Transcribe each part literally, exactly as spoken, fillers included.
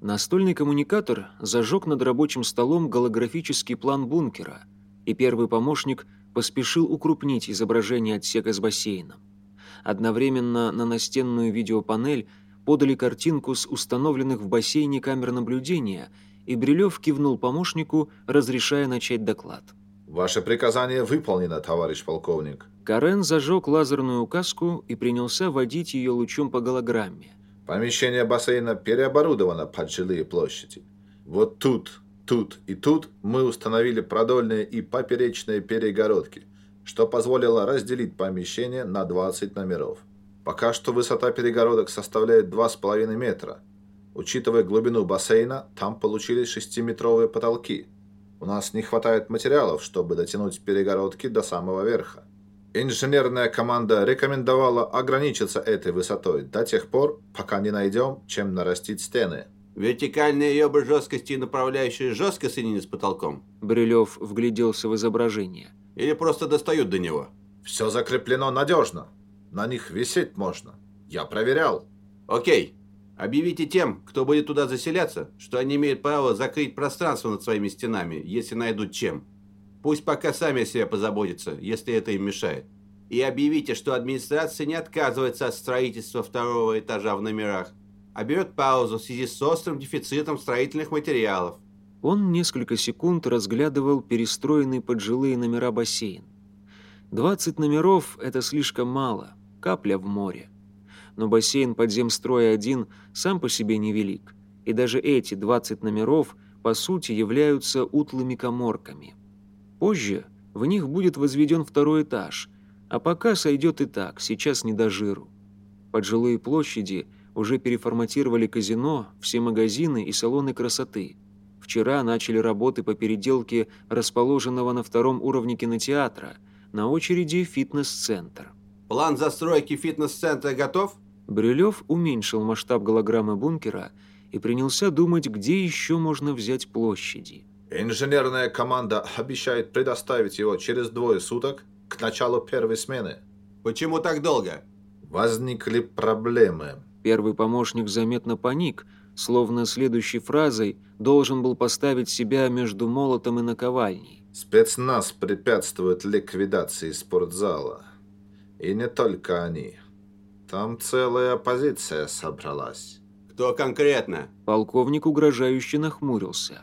Настольный коммуникатор зажег над рабочим столом голографический план бункера, и первый помощник поспешил укрупнить изображение отсека с бассейном. Одновременно на настенную видеопанель подали картинку с установленных в бассейне камер наблюдения, и Брилев кивнул помощнику, разрешая начать доклад. «Ваше приказание выполнено, товарищ полковник». Карен зажег лазерную указку и принялся водить ее лучом по голограмме. «Помещение бассейна переоборудовано под жилые площади. Вот тут, тут и тут мы установили продольные и поперечные перегородки, что позволило разделить помещение на двадцать номеров. Пока что высота перегородок составляет два с половиной метра. Учитывая глубину бассейна, там получились шестиметровые потолки. У нас не хватает материалов, чтобы дотянуть перегородки до самого верха. Инженерная команда рекомендовала ограничиться этой высотой до тех пор, пока не найдем, чем нарастить стены». Вертикальные ёбы жесткости и направляющие жестко соединены с потолком? Брилев вгляделся в изображение. Или просто достают до него? «Все закреплено надежно. На них висеть можно. Я проверял». Окей. Объявите тем, кто будет туда заселяться, что они имеют право закрыть пространство над своими стенами, если найдут чем. Пусть пока сами о себе позаботятся, если это им мешает. И объявите, что администрация не отказывается от строительства второго этажа в номерах, а берет паузу в связи с острым дефицитом строительных материалов». Он несколько секунд разглядывал перестроенный под жилые номера бассейн. двадцать номеров – это слишком мало, капля в море. Но бассейн подземстроя-один сам по себе невелик, и даже эти двадцать номеров, по сути, являются утлыми каморками. Позже в них будет возведен второй этаж, а пока сойдет и так, сейчас не до жиру. Под жилые площади уже переформатировали казино, все магазины и салоны красоты. Вчера начали работы по переделке расположенного на втором уровне кинотеатра, на очереди фитнес-центр. План застройки фитнес-центра готов? Брилев уменьшил масштаб голограммы бункера и принялся думать, где еще можно взять площади. «Инженерная команда обещает предоставить его через двое суток к началу первой смены». «Почему так долго?» «Возникли проблемы». Первый помощник заметно паник, словно следующей фразой должен был поставить себя между молотом и наковальней. «Спецназ препятствует ликвидации спортзала. И не только они. Там целая оппозиция собралась». «Кто конкретно?» Полковник угрожающе нахмурился.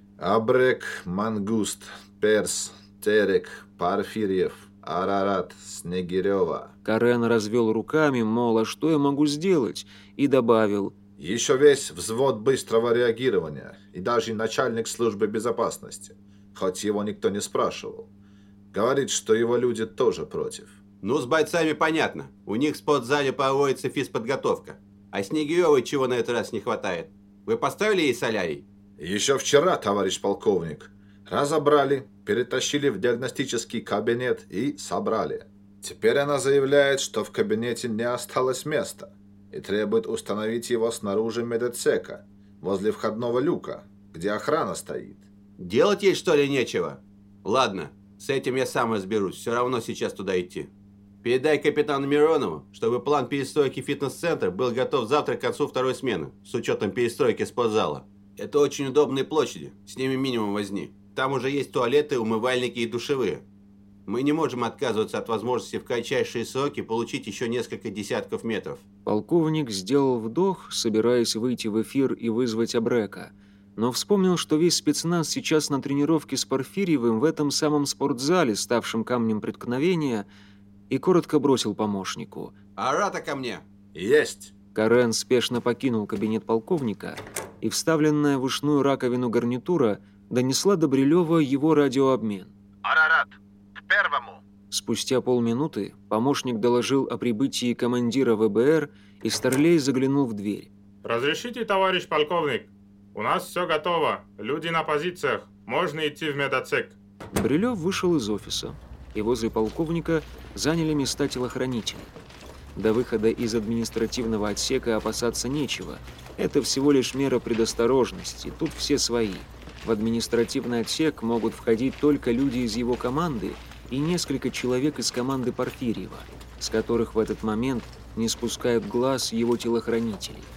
Абрек, Мангуст, Перс, Терек, Порфирьев, Арарат, Снегирева. Карен развел руками, мол, а что я могу сделать? И добавил: «Еще весь взвод быстрого реагирования и даже начальник службы безопасности, хоть его никто не спрашивал. Говорит, что его люди тоже против». «Ну, с бойцами понятно. У них в спортзале проводится физподготовка. А Снегиревой чего на этот раз не хватает? Вы поставили ей солярий?» «Еще вчера, товарищ полковник. Разобрали, перетащили в диагностический кабинет и собрали. Теперь она заявляет, что в кабинете не осталось места и требует установить его снаружи медотсека, возле входного люка, где охрана стоит». «Делать ей, что ли, нечего? Ладно, с этим я сам разберусь, все равно сейчас туда идти. Передай капитану Миронову, чтобы план перестройки фитнес-центра был готов завтра к концу второй смены, с учетом перестройки спортзала. Это очень удобные площади, с ними минимум возни. Там уже есть туалеты, умывальники и душевые. Мы не можем отказываться от возможности в кратчайшие сроки получить еще несколько десятков метров». Полковник сделал вдох, собираясь выйти в эфир и вызвать Абрека, но вспомнил, что весь спецназ сейчас на тренировке с Порфирьевым в этом самом спортзале, ставшем камнем преткновения, и коротко бросил помощнику: «Арата ко мне!» «Есть!» Карен спешно покинул кабинет полковника, и вставленная в ушную раковину гарнитура донесла до Брилева его радиообмен. «Арарат, к первому!» Спустя полминуты помощник доложил о прибытии командира ВБР, и Старлей заглянул в дверь. «Разрешите, товарищ полковник? У нас все готово. Люди на позициях. Можно идти в медотсек». Брилев вышел из офиса, и возле полковника заняли места телохранители. До выхода из административного отсека опасаться нечего. Это всего лишь мера предосторожности, тут все свои. В административный отсек могут входить только люди из его команды и несколько человек из команды Порфирьева, с которых в этот момент не спускают глаз его телохранителей.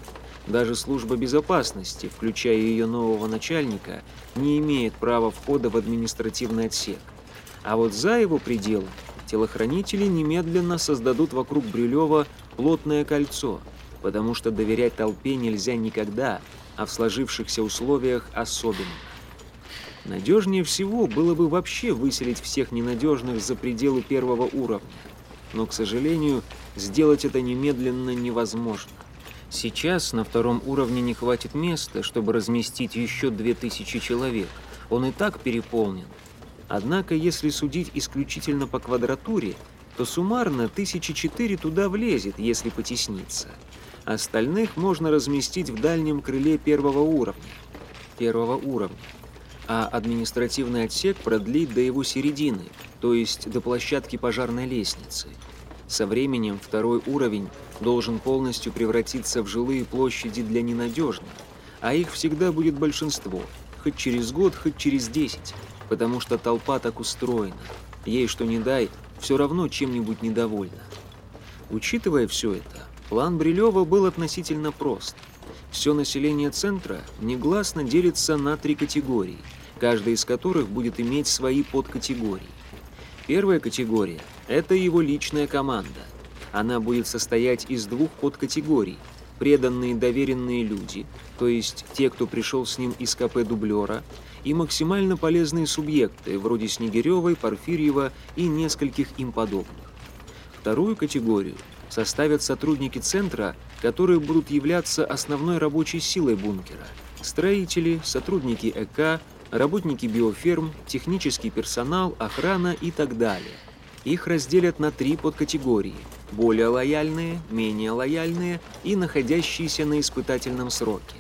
Даже служба безопасности, включая ее нового начальника, не имеет права входа в административный отсек. А вот за его пределами телохранители немедленно создадут вокруг Брилева плотное кольцо, потому что доверять толпе нельзя никогда, а в сложившихся условиях особенно. Надежнее всего было бы вообще выселить всех ненадежных за пределы первого уровня. Но, к сожалению, сделать это немедленно невозможно. Сейчас на втором уровне не хватит места, чтобы разместить еще две тысячи человек. Он и так переполнен. Однако, если судить исключительно по квадратуре, то суммарно тысячи четыре туда влезет, если потесниться. Остальных можно разместить в дальнем крыле первого уровня. Первого уровня. А административный отсек продлить до его середины, то есть до площадки пожарной лестницы. Со временем второй уровень должен полностью превратиться в жилые площади для ненадежных, а их всегда будет большинство, хоть через год, хоть через десять, потому что толпа так устроена. Ей что ни дай, все равно чем-нибудь недовольна. Учитывая все это, план Брилева был относительно прост. Все население центра негласно делится на три категории, каждая из которых будет иметь свои подкатегории. Первая категория – это его личная команда. Она будет состоять из двух подкатегорий – преданные доверенные люди, то есть те, кто пришел с ним из КП дублера, и максимально полезные субъекты, вроде Снегиревой, Порфирьева и нескольких им подобных. Вторую категорию составят сотрудники центра, которые будут являться основной рабочей силой бункера – строители, сотрудники ЭК, работники биоферм, технический персонал, охрана и так далее. Их разделят на три подкатегории – более лояльные, менее лояльные и находящиеся на испытательном сроке.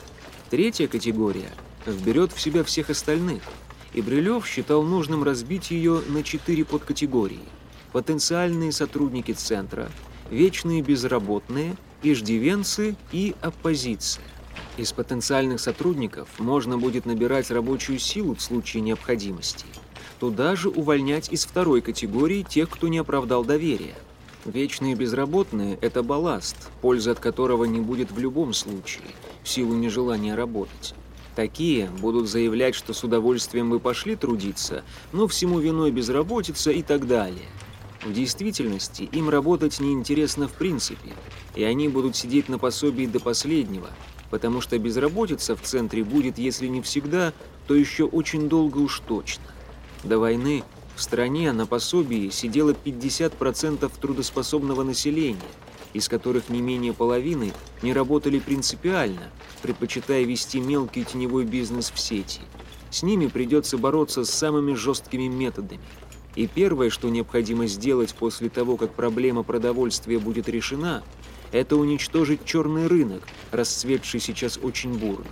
Третья категория вберет в себя всех остальных, и Брилев считал нужным разбить ее на четыре подкатегории – потенциальные сотрудники центра, вечные безработные, иждивенцы и оппозиция. Из потенциальных сотрудников можно будет набирать рабочую силу в случае необходимости. Туда же увольнять из второй категории тех, кто не оправдал доверия. Вечные безработные – это балласт, пользы от которого не будет в любом случае, в силу нежелания работать. Такие будут заявлять, что с удовольствием бы пошли трудиться, но всему виной безработица и так далее. В действительности им работать неинтересно в принципе, и они будут сидеть на пособии до последнего, потому что безработица в центре будет, если не всегда, то еще очень долго уж точно. До войны в стране на пособии сидело пятьдесят процентов трудоспособного населения, из которых не менее половины не работали принципиально, предпочитая вести мелкий теневой бизнес в сети. С ними придется бороться с самыми жесткими методами. И первое, что необходимо сделать после того, как проблема продовольствия будет решена, это уничтожить черный рынок, расцветший сейчас очень бурно.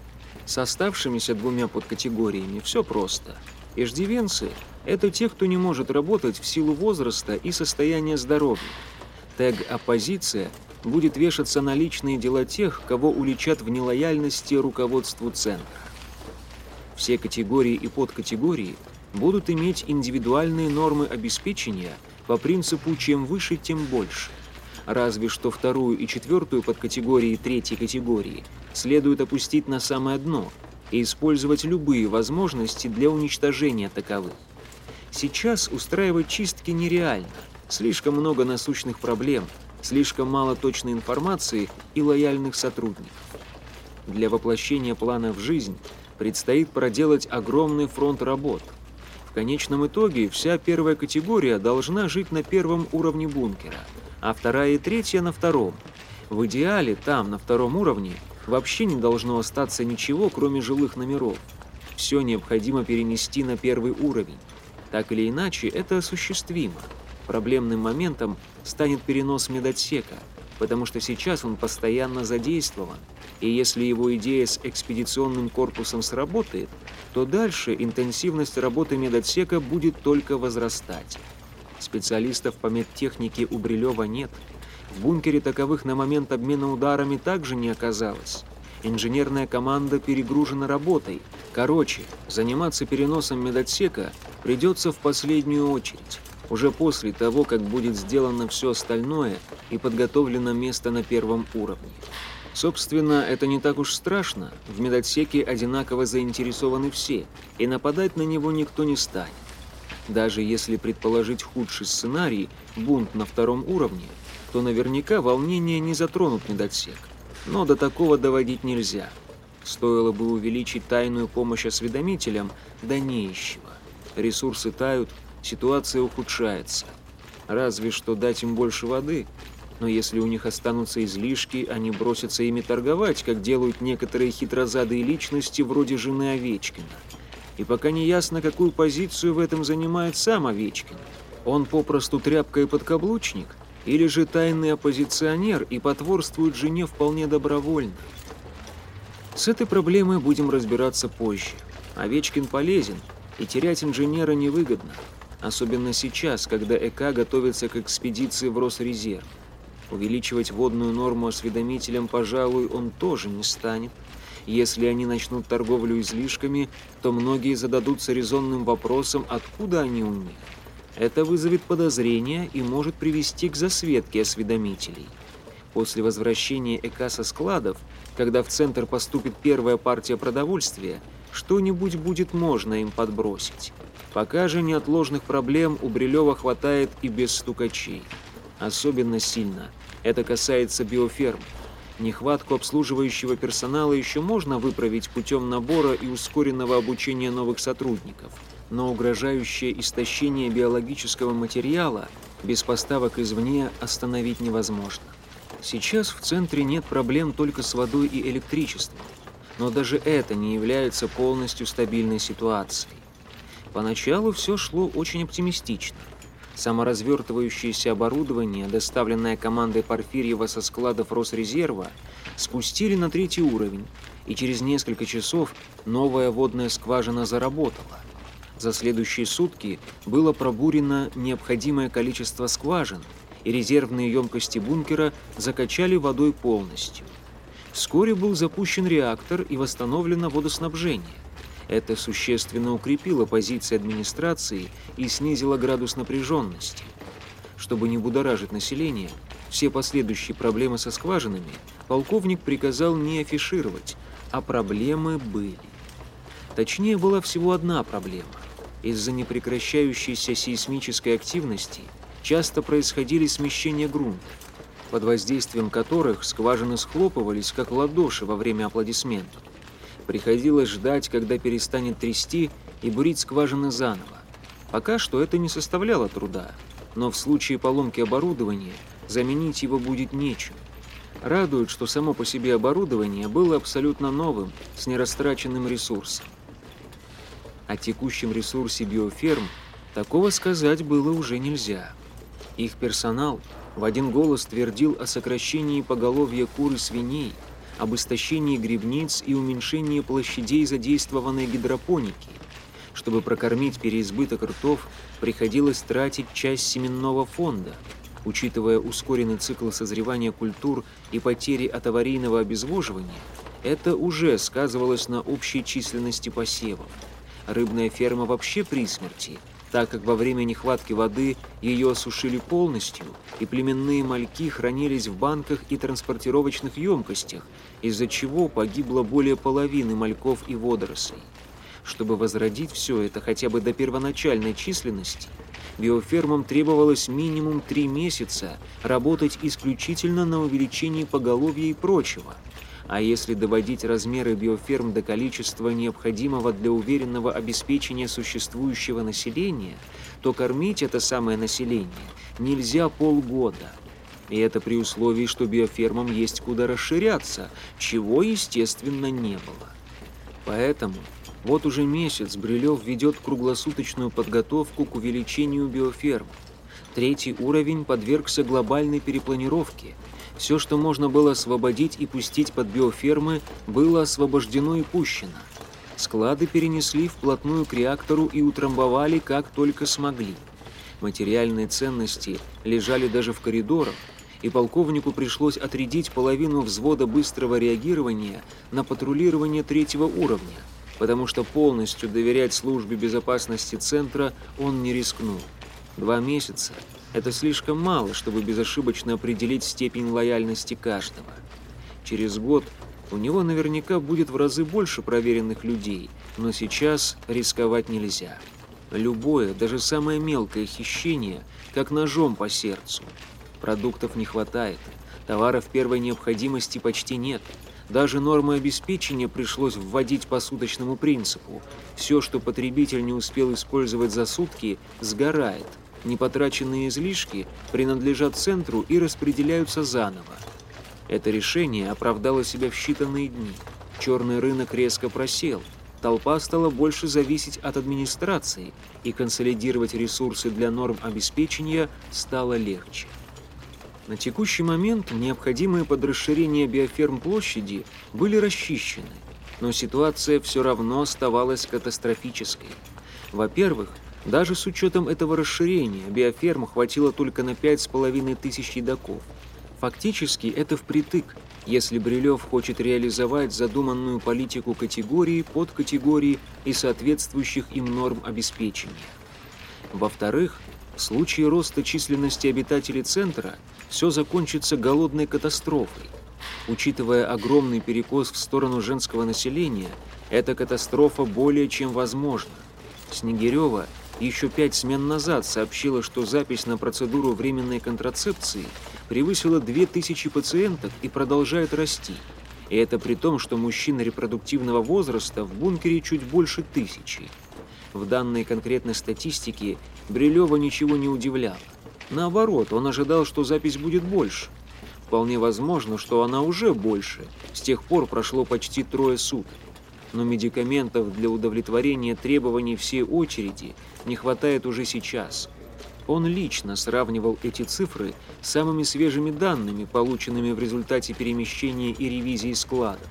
С оставшимися двумя подкатегориями все просто. Иждивенцы – это те, кто не может работать в силу возраста и состояния здоровья. Тег «Оппозиция» будет вешаться на личные дела тех, кого уличат в нелояльности руководству центра. Все категории и подкатегории будут иметь индивидуальные нормы обеспечения по принципу «чем выше, тем больше». Разве что вторую и четвертую подкатегории третьей категории следует опустить на самое дно и использовать любые возможности для уничтожения таковых. Сейчас устраивать чистки нереально. Слишком много насущных проблем, слишком мало точной информации и лояльных сотрудников. Для воплощения плана в жизнь предстоит проделать огромный фронт работ. В конечном итоге вся первая категория должна жить на первом уровне бункера, а вторая и третья на втором. В идеале там, на втором уровне, вообще не должно остаться ничего, кроме жилых номеров. Все необходимо перенести на первый уровень. Так или иначе, это осуществимо. Проблемным моментом станет перенос медотсека, потому что сейчас он постоянно задействован, и если его идея с экспедиционным корпусом сработает, то дальше интенсивность работы медотсека будет только возрастать. Специалистов по медтехнике у Брилева нет. В бункере таковых на момент обмена ударами также не оказалось. Инженерная команда перегружена работой. Короче, заниматься переносом медотсека придется в последнюю очередь, уже после того, как будет сделано все остальное и подготовлено место на первом уровне. Собственно, это не так уж страшно, в медотсеке одинаково заинтересованы все, и нападать на него никто не станет. Даже если предположить худший сценарий, бунт на втором уровне, то наверняка волнения не затронут медотсек. Но до такого доводить нельзя. Стоило бы увеличить тайную помощь осведомителям, да не из чего. Ресурсы тают, ситуация ухудшается. Разве что дать им больше воды. Но если у них останутся излишки, они бросятся ими торговать, как делают некоторые хитрозадые личности вроде жены Овечкина. И пока не ясно, какую позицию в этом занимает сам Овечкин. Он попросту тряпка и подкаблучник, или же тайный оппозиционер и потворствует жене вполне добровольно. С этой проблемой будем разбираться позже. Овечкин полезен, и терять инженера невыгодно. Особенно сейчас, когда ЭК готовится к экспедиции в Росрезерв. Увеличивать водную норму осведомителям, пожалуй, он тоже не станет. Если они начнут торговлю излишками, то многие зададутся резонным вопросом, откуда они у них. Это вызовет подозрения и может привести к засветке осведомителей. После возвращения ЭК со складов, когда в центр поступит первая партия продовольствия, что-нибудь будет можно им подбросить. Пока же неотложных проблем у Брилева хватает и без стукачей. Особенно сильно это касается биоферм. Нехватку обслуживающего персонала еще можно выправить путем набора и ускоренного обучения новых сотрудников, но угрожающее истощение биологического материала без поставок извне остановить невозможно. Сейчас в центре нет проблем только с водой и электричеством, но даже это не является полностью стабильной ситуацией. Поначалу все шло очень оптимистично. Саморазвертывающееся оборудование, доставленное командой Порфирьева со складов Росрезерва, спустили на третий уровень, и через несколько часов новая водная скважина заработала. За следующие сутки было пробурено необходимое количество скважин, и резервные емкости бункера закачали водой полностью. Вскоре был запущен реактор и восстановлено водоснабжение. Это существенно укрепило позиции администрации и снизило градус напряженности. Чтобы не будоражить население, все последующие проблемы со скважинами полковник приказал не афишировать, а проблемы были. Точнее, была всего одна проблема. Из-за непрекращающейся сейсмической активности часто происходили смещения грунта, под воздействием которых скважины схлопывались, как ладоши во время аплодисментов. Приходилось ждать, когда перестанет трясти, и бурить скважины заново. Пока что это не составляло труда, но в случае поломки оборудования заменить его будет нечем. Радует, что само по себе оборудование было абсолютно новым, с нерастраченным ресурсом. О текущем ресурсе биоферм такого сказать было уже нельзя. Их персонал в один голос твердил о сокращении поголовья кур и свиней, об истощении грибниц и уменьшении площадей задействованной гидропоники. Чтобы прокормить переизбыток ртов, приходилось тратить часть семенного фонда. Учитывая ускоренный цикл созревания культур и потери от аварийного обезвоживания, это уже сказывалось на общей численности посевов. Рыбная ферма вообще при смерти, так как во время нехватки воды ее осушили полностью, и племенные мальки хранились в банках и транспортировочных емкостях, из-за чего погибло более половины мальков и водорослей. Чтобы возродить все это хотя бы до первоначальной численности, биофермам требовалось минимум три месяца работать исключительно на увеличении поголовья и прочего. А если доводить размеры биоферм до количества, необходимого для уверенного обеспечения существующего населения, то кормить это самое население нельзя полгода. И это при условии, что биофермам есть куда расширяться, чего, естественно, не было. Поэтому вот уже месяц Брилев ведет круглосуточную подготовку к увеличению биоферм. Третий уровень подвергся глобальной перепланировке. Все, что можно было освободить и пустить под биофермы, было освобождено и пущено. Склады перенесли вплотную к реактору и утрамбовали как только смогли. Материальные ценности лежали даже в коридорах, и полковнику пришлось отрядить половину взвода быстрого реагирования на патрулирование третьего уровня, потому что полностью доверять службе безопасности центра он не рискнул. Два месяца – это слишком мало, чтобы безошибочно определить степень лояльности каждого. Через год у него наверняка будет в разы больше проверенных людей, но сейчас рисковать нельзя. Любое, даже самое мелкое хищение, как ножом по сердцу. Продуктов не хватает, товаров первой необходимости почти нет. Даже нормы обеспечения пришлось вводить по суточному принципу. Все, что потребитель не успел использовать за сутки, сгорает. Непотраченные излишки принадлежат центру и распределяются заново. Это решение оправдало себя в считанные дни. Черный рынок резко просел. Толпа стала больше зависеть от администрации, и консолидировать ресурсы для норм обеспечения стало легче. На текущий момент необходимые под расширение биоферм площади были расчищены, но ситуация все равно оставалась катастрофической. Во-первых, даже с учетом этого расширения биоферм хватило только на пять с половиной тысяч едоков. Фактически это впритык, если Брилев хочет реализовать задуманную политику категории, подкатегории и соответствующих им норм обеспечения. Во-вторых, в случае роста численности обитателей центра все закончится голодной катастрофой. Учитывая огромный перекос в сторону женского населения, эта катастрофа более чем возможна. Снегирева еще пять смен назад сообщила, что запись на процедуру временной контрацепции превысила две тысячи пациенток и продолжает расти. И это при том, что мужчин репродуктивного возраста в бункере чуть больше тысячи. В данной конкретной статистике Брилева ничего не удивляло. Наоборот, он ожидал, что запись будет больше. Вполне возможно, что она уже больше. С тех пор прошло почти трое суток. Но медикаментов для удовлетворения требований всей очереди не хватает уже сейчас. Он лично сравнивал эти цифры с самыми свежими данными, полученными в результате перемещения и ревизии складов.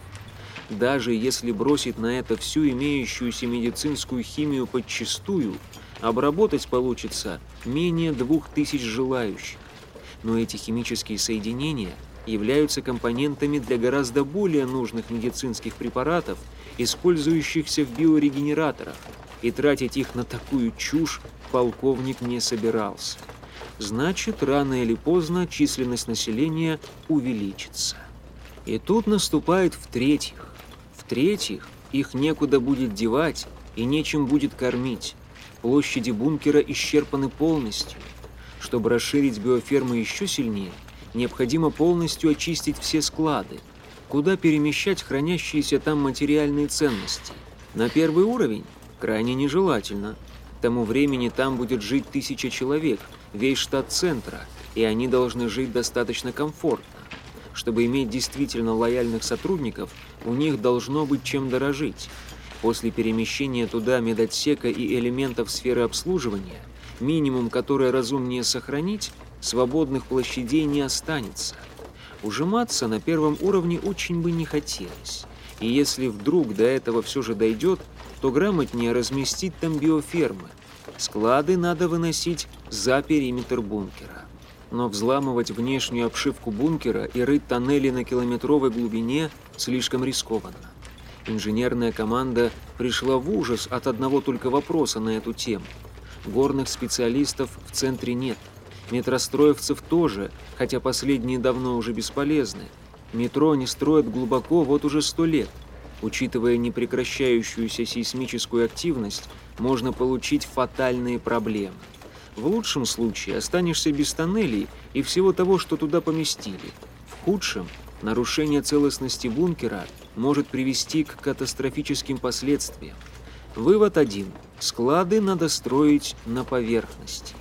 Даже если бросить на это всю имеющуюся медицинскую химию подчистую, обработать получится менее двух тысяч желающих. Но эти химические соединения являются компонентами для гораздо более нужных медицинских препаратов, использующихся в биорегенераторах, и тратить их на такую чушь полковник не собирался. Значит, рано или поздно численность населения увеличится. И тут наступает в-третьих. В-третьих, их некуда будет девать и нечем будет кормить. Площади бункера исчерпаны полностью. Чтобы расширить биофермы еще сильнее, необходимо полностью очистить все склады. Куда перемещать хранящиеся там материальные ценности? На первый уровень? Крайне нежелательно. К тому времени там будет жить тысяча человек, весь штат центра, и они должны жить достаточно комфортно. Чтобы иметь действительно лояльных сотрудников, у них должно быть чем дорожить. После перемещения туда медотсека и элементов сферы обслуживания, минимум, который разумнее сохранить, свободных площадей не останется. Ужиматься на первом уровне очень бы не хотелось. И если вдруг до этого все же дойдет, то грамотнее разместить там биофермы. Склады надо выносить за периметр бункера. Но взламывать внешнюю обшивку бункера и рыть тоннели на километровой глубине слишком рискованно. Инженерная команда пришла в ужас от одного только вопроса на эту тему. Горных специалистов в центре нет. Метростроевцев тоже, хотя последние давно уже бесполезны. Метро не строят глубоко вот уже сто лет. Учитывая непрекращающуюся сейсмическую активность, можно получить фатальные проблемы. В лучшем случае останешься без тоннелей и всего того, что туда поместили. В худшем – нарушение целостности бункера может привести к катастрофическим последствиям. Вывод один. Склады надо строить на поверхности.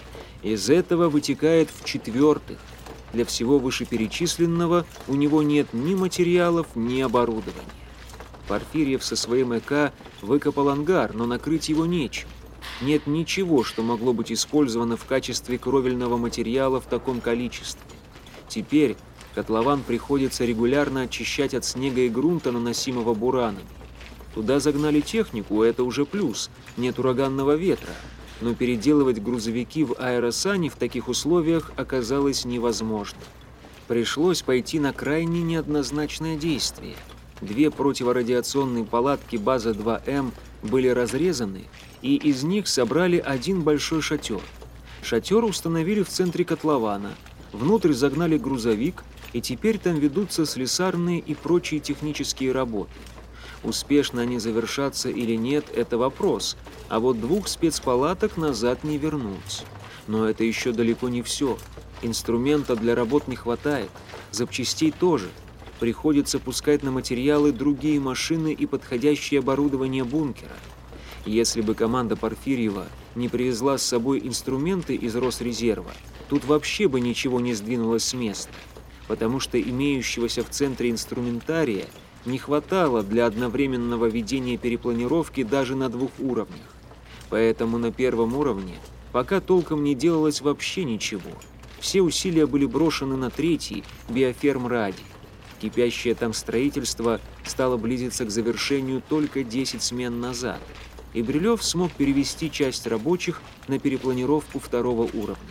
Из этого вытекает в-четвертых. Для всего вышеперечисленного у него нет ни материалов, ни оборудования. Порфирьев со своим ЭК выкопал ангар, но накрыть его нечем. Нет ничего, что могло быть использовано в качестве кровельного материала в таком количестве. Теперь котлован приходится регулярно очищать от снега и грунта, наносимого буранами. Туда загнали технику, это уже плюс, нет ураганного ветра. Но переделывать грузовики в аэросани в таких условиях оказалось невозможно. Пришлось пойти на крайне неоднозначное действие. Две противорадиационные палатки база два эм были разрезаны, и из них собрали один большой шатер. Шатер установили в центре котлована, внутрь загнали грузовик, и теперь там ведутся слесарные и прочие технические работы. Успешно они завершатся или нет – это вопрос, а вот двух спецпалаток назад не вернуть. Но это еще далеко не все. Инструмента для работ не хватает, запчастей тоже. Приходится пускать на материалы другие машины и подходящее оборудование бункера. Если бы команда Порфирьева не привезла с собой инструменты из Росрезерва, тут вообще бы ничего не сдвинулось с места, потому что имеющегося в центре инструментария не хватало для одновременного ведения перепланировки даже на двух уровнях. Поэтому на первом уровне пока толком не делалось вообще ничего. Все усилия были брошены на третий, биоферм Ради. Кипящее там строительство стало близиться к завершению только десять смен назад, и Брилев смог перевести часть рабочих на перепланировку второго уровня.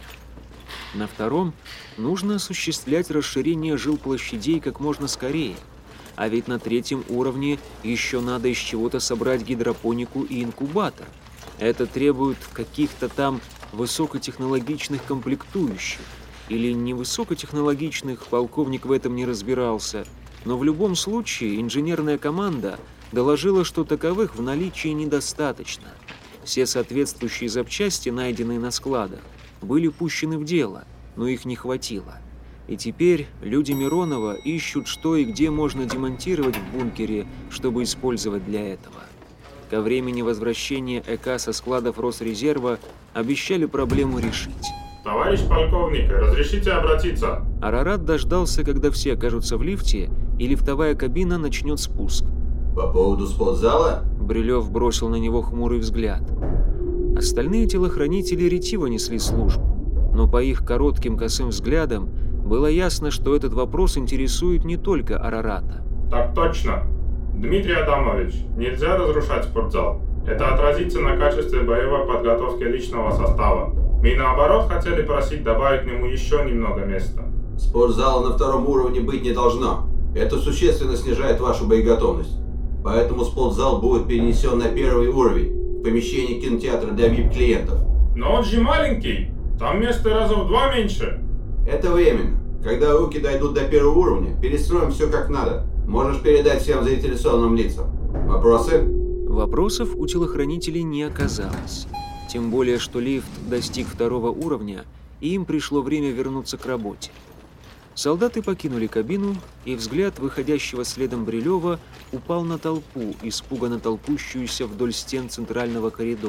На втором нужно осуществлять расширение жилплощадей как можно скорее, а ведь на третьем уровне еще надо из чего-то собрать гидропонику и инкубатор. Это требует каких-то там высокотехнологичных комплектующих, или невысокотехнологичных, полковник в этом не разбирался, но в любом случае инженерная команда доложила, что таковых в наличии недостаточно. Все соответствующие запчасти, найденные на складах, были пущены в дело, но их не хватило. И теперь люди Миронова ищут, что и где можно демонтировать в бункере, чтобы использовать для этого. Ко времени возвращения ЭК со складов Росрезерва обещали проблему решить. Товарищ полковник, разрешите обратиться? Арарат дождался, когда все окажутся в лифте, и лифтовая кабина начнет спуск. По поводу спортзала? Брилев бросил на него хмурый взгляд. Остальные телохранители ретиво несли службу, но по их коротким косым взглядам было ясно, что этот вопрос интересует не только Арарата. Так точно. Дмитрий Адамович, нельзя разрушать спортзал. Это отразится на качестве боевой подготовки личного состава. Мы наоборот хотели просить добавить к нему еще немного места. Спортзала на втором уровне быть не должно. Это существенно снижает вашу боеготовность. Поэтому спортзал будет перенесен на первый уровень, в помещении кинотеатра для ви ай пи-клиентов. Но он же маленький. Там места раза в два меньше. Это временно. Когда руки дойдут до первого уровня, перестроим все как надо. Можешь передать всем заинтересованным лицам. Вопросы? Вопросов у телохранителей не оказалось. Тем более, что лифт достиг второго уровня, и им пришло время вернуться к работе. Солдаты покинули кабину, и взгляд выходящего следом Брилева упал на толпу, испуганно толкущуюся вдоль стен центрального коридора.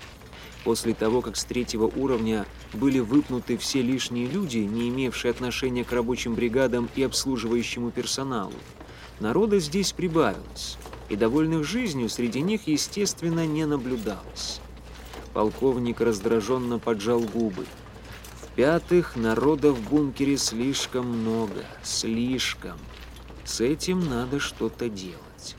После того, как с третьего уровня были выпнуты все лишние люди, не имевшие отношения к рабочим бригадам и обслуживающему персоналу, народа здесь прибавилось, и довольных жизнью среди них, естественно, не наблюдалось. Полковник раздраженно поджал губы. В-пятых, народа в бункере слишком много, слишком. С этим надо что-то делать.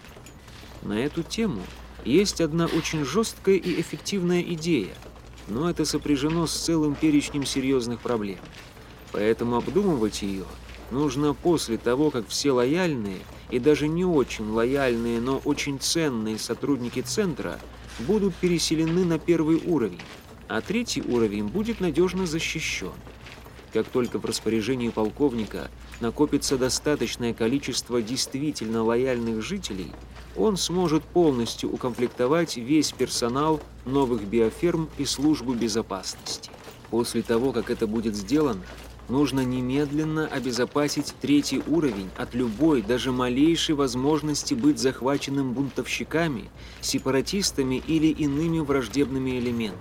На эту тему есть одна очень жесткая и эффективная идея, но это сопряжено с целым перечнем серьезных проблем. Поэтому обдумывать ее нужно после того, как все лояльные и даже не очень лояльные, но очень ценные сотрудники центра будут переселены на первый уровень, а третий уровень будет надежно защищен. Как только в распоряжении полковника накопится достаточное количество действительно лояльных жителей, он сможет полностью укомплектовать весь персонал новых биоферм и службу безопасности. После того, как это будет сделано, нужно немедленно обезопасить третий уровень от любой, даже малейшей возможности быть захваченным бунтовщиками, сепаратистами или иными враждебными элементами.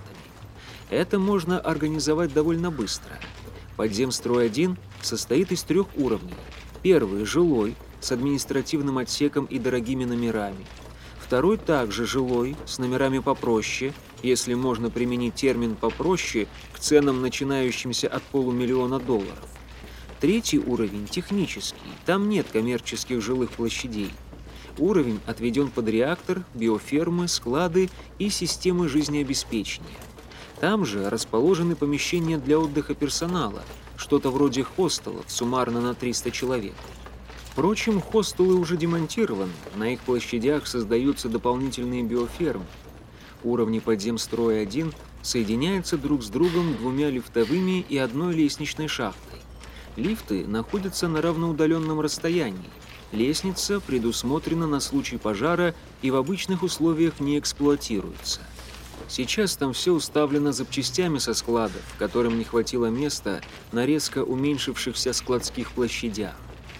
Это можно организовать довольно быстро. Подземстрой один состоит из трех уровней. Первый – жилой, с административным отсеком и дорогими номерами. Второй также жилой, с номерами попроще, если можно применить термин «попроще» к ценам, начинающимся от полумиллиона долларов. Третий уровень – технический, там нет коммерческих жилых площадей. Уровень отведен под реактор, биофермы, склады и системы жизнеобеспечения. Там же расположены помещения для отдыха персонала, что-то вроде хостелов, суммарно на триста человек. Впрочем, хостелы уже демонтированы, на их площадях создаются дополнительные биофермы. Уровни подземстроя один соединяются друг с другом двумя лифтовыми и одной лестничной шахтой. Лифты находятся на равноудаленном расстоянии. Лестница предусмотрена на случай пожара и в обычных условиях не эксплуатируется. Сейчас там все уставлено запчастями со складов, которым не хватило места на резко уменьшившихся складских площадях.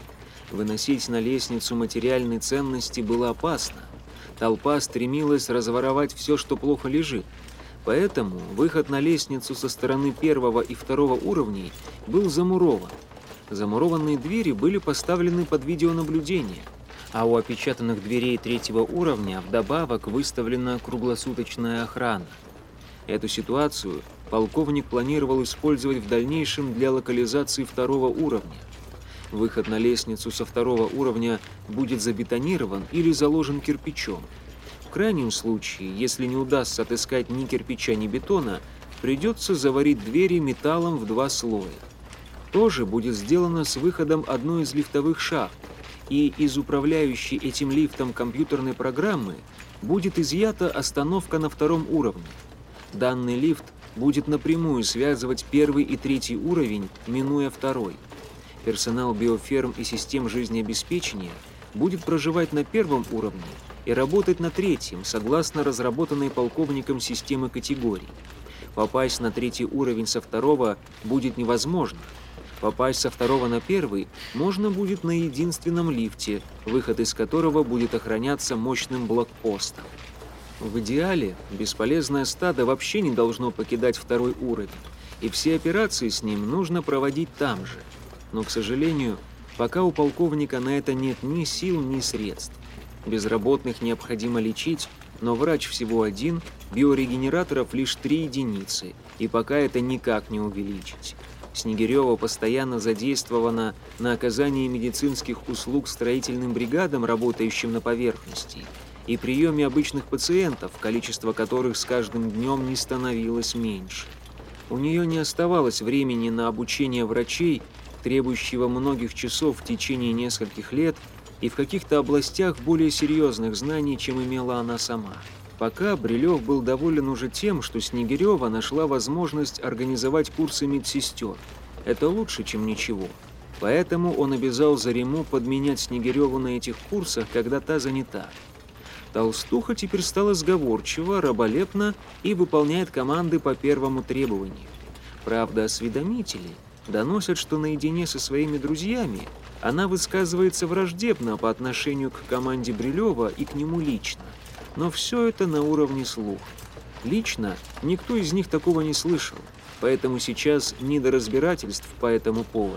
Выносить на лестницу материальные ценности было опасно. Толпа стремилась разворовать все, что плохо лежит. Поэтому выход на лестницу со стороны первого и второго уровней был замурован. Замурованные двери были поставлены под видеонаблюдение, а у опечатанных дверей третьего уровня вдобавок выставлена круглосуточная охрана. Эту ситуацию полковник планировал использовать в дальнейшем для локализации второго уровня. Выход на лестницу со второго уровня будет забетонирован или заложен кирпичом. В крайнем случае, если не удастся отыскать ни кирпича, ни бетона, придется заварить двери металлом в два слоя. То же будет сделано с выходом одной из лифтовых шахт, и из управляющей этим лифтом компьютерной программы будет изъята остановка на втором уровне. Данный лифт будет напрямую связывать первый и третий уровень, минуя второй. Персонал биоферм и систем жизнеобеспечения будет проживать на первом уровне и работать на третьем, согласно разработанной полковником системы категорий. Попасть на третий уровень со второго будет невозможно. Попасть со второго на первый можно будет на единственном лифте, выход из которого будет охраняться мощным блокпостом. В идеале бесполезное стадо вообще не должно покидать второй уровень, и все операции с ним нужно проводить там же. Но, к сожалению, пока у полковника на это нет ни сил, ни средств. Безработных необходимо лечить, но врач всего один, биорегенераторов лишь три единицы, и пока это никак не увеличить. Снегирева постоянно задействована на оказании медицинских услуг строительным бригадам, работающим на поверхности, и приеме обычных пациентов, количество которых с каждым днем не становилось меньше. У нее не оставалось времени на обучение врачей, требующего многих часов в течение нескольких лет, и в каких-то областях более серьезных знаний, чем имела она сама. Пока Брилев был доволен уже тем, что Снегирева нашла возможность организовать курсы медсестер. Это лучше, чем ничего. Поэтому он обязал Зариму подменять Снегиреву на этих курсах, когда та занята. Толстуха теперь стала сговорчива, раболепна и выполняет команды по первому требованию. Правда, осведомители доносят, что наедине со своими друзьями она высказывается враждебно по отношению к команде Брилева и к нему лично. Но все это на уровне слуха. Лично никто из них такого не слышал, поэтому сейчас не до разбирательств по этому поводу.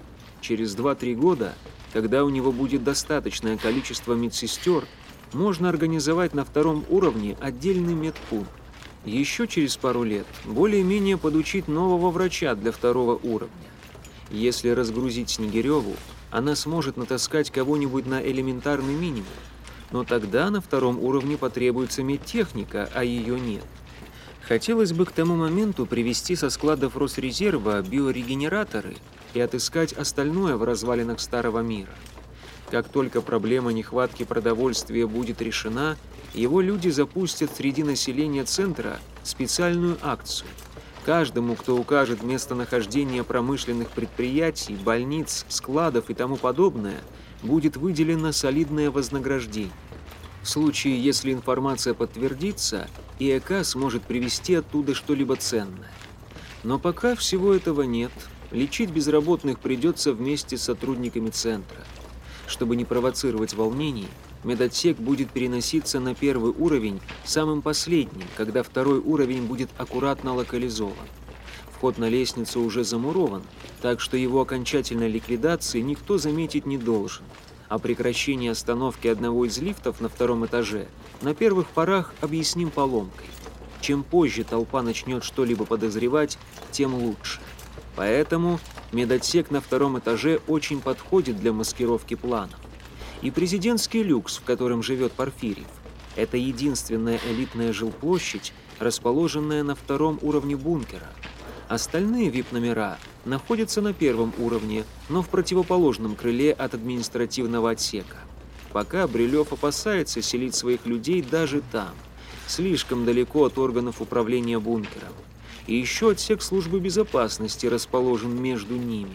Через два-три года, когда у него будет достаточное количество медсестер, можно организовать на втором уровне отдельный медпункт. Еще через пару лет более-менее подучить нового врача для второго уровня. Если разгрузить Снегиреву, она сможет натаскать кого-нибудь на элементарный минимум. Но тогда на втором уровне потребуется медтехника, а ее нет. Хотелось бы к тому моменту привезти со складов Росрезерва биорегенераторы и отыскать остальное в развалинах Старого мира. Как только проблема нехватки продовольствия будет решена, его люди запустят среди населения центра специальную акцию. Каждому, кто укажет местонахождение промышленных предприятий, больниц, складов и тому подобное, будет выделено солидное вознаграждение. В случае, если информация подтвердится, ИЭК сможет привезти оттуда что-либо ценное. Но пока всего этого нет, лечить безработных придется вместе с сотрудниками центра. Чтобы не провоцировать волнений, медотсек будет переноситься на первый уровень самым последним, когда второй уровень будет аккуратно локализован. Вход на лестницу уже замурован, так что его окончательной ликвидации никто заметить не должен. А прекращение остановки одного из лифтов на втором этаже на первых порах объясним поломкой. Чем позже толпа начнет что-либо подозревать, тем лучше. Поэтому медотсек на втором этаже очень подходит для маскировки планов. И президентский люкс, в котором живет Порфирьев, это единственная элитная жилплощадь, расположенная на втором уровне бункера. Остальные ви ай пи-номера находятся на первом уровне, но в противоположном крыле от административного отсека. Пока Брилев опасается селить своих людей даже там, слишком далеко от органов управления бункером. И еще отсек службы безопасности расположен между ними.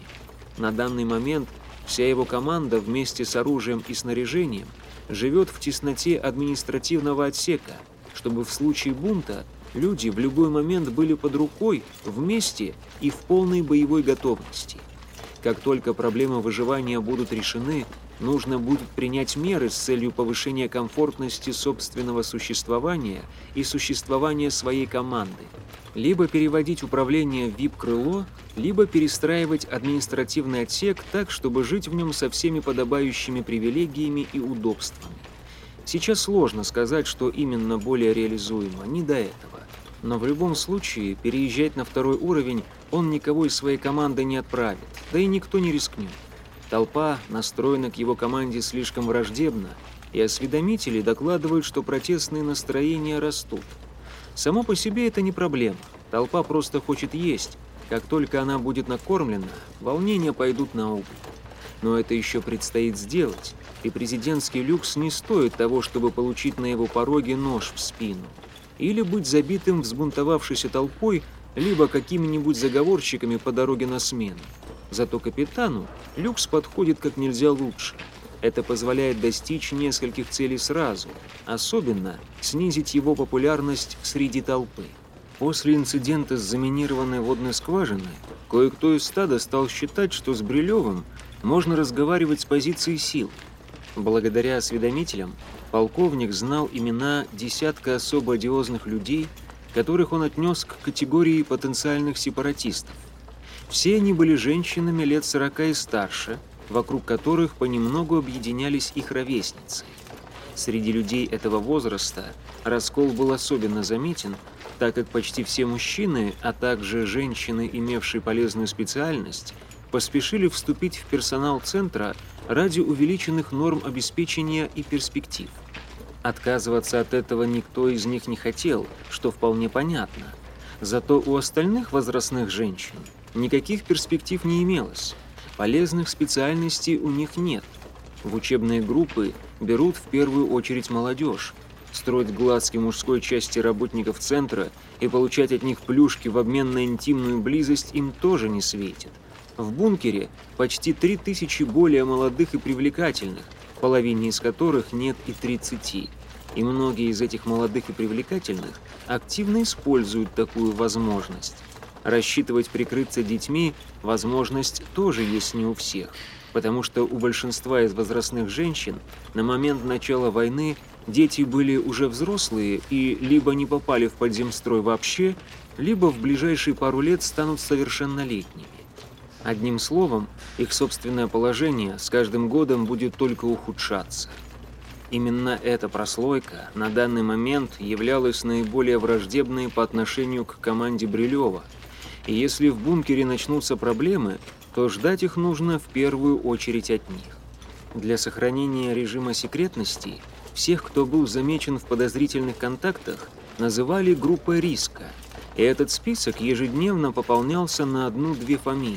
На данный момент вся его команда вместе с оружием и снаряжением живет в тесноте административного отсека, чтобы в случае бунта люди в любой момент были под рукой, вместе и в полной боевой готовности. Как только проблемы выживания будут решены, нужно будет принять меры с целью повышения комфортности собственного существования и существования своей команды. Либо переводить управление в ви ай пи-крыло, либо перестраивать административный отсек так, чтобы жить в нем со всеми подобающими привилегиями и удобствами. Сейчас сложно сказать, что именно более реализуемо, не до этого. Но в любом случае, переезжать на второй уровень он никого из своей команды не отправит, да и никто не рискнет. Толпа настроена к его команде слишком враждебно, и осведомители докладывают, что протестные настроения растут. Само по себе это не проблема, толпа просто хочет есть. Как только она будет накормлена, волнения пойдут на убыль. Но это еще предстоит сделать, и президентский люкс не стоит того, чтобы получить на его пороге нож в спину. Или быть забитым взбунтовавшейся толпой, либо какими-нибудь заговорщиками по дороге на смену. Зато капитану люкс подходит как нельзя лучше. Это позволяет достичь нескольких целей сразу, особенно снизить его популярность среди толпы. После инцидента с заминированной водной скважиной, кое-кто из стада стал считать, что с Брилевым можно разговаривать с позиции сил. Благодаря осведомителям, полковник знал имена десятка особо одиозных людей, которых он отнес к категории потенциальных сепаратистов. Все они были женщинами лет сорока и старше, вокруг которых понемногу объединялись их ровесницы. Среди людей этого возраста раскол был особенно заметен, так как почти все мужчины, а также женщины, имевшие полезную специальность, поспешили вступить в персонал центра ради увеличенных норм обеспечения и перспектив. Отказываться от этого никто из них не хотел, что вполне понятно. Зато у остальных возрастных женщин никаких перспектив не имелось. Полезных специальностей у них нет. В учебные группы берут в первую очередь молодежь. Строить глазки мужской части работников центра и получать от них плюшки в обмен на интимную близость им тоже не светит. В бункере почти три тысячи более молодых и привлекательных, половине из которых нет и тридцати. И многие из этих молодых и привлекательных активно используют такую возможность. Рассчитывать прикрыться детьми возможность тоже есть не у всех, потому что у большинства из возрастных женщин на момент начала войны дети были уже взрослые и либо не попали в подземстрой вообще, либо в ближайшие пару лет станут совершеннолетними. Одним словом, их собственное положение с каждым годом будет только ухудшаться. Именно эта прослойка на данный момент являлась наиболее враждебной по отношению к команде Брилева. И если в бункере начнутся проблемы, то ждать их нужно в первую очередь от них. Для сохранения режима секретности всех, кто был замечен в подозрительных контактах, называли группой риска, и этот список ежедневно пополнялся на одну-две фамилии.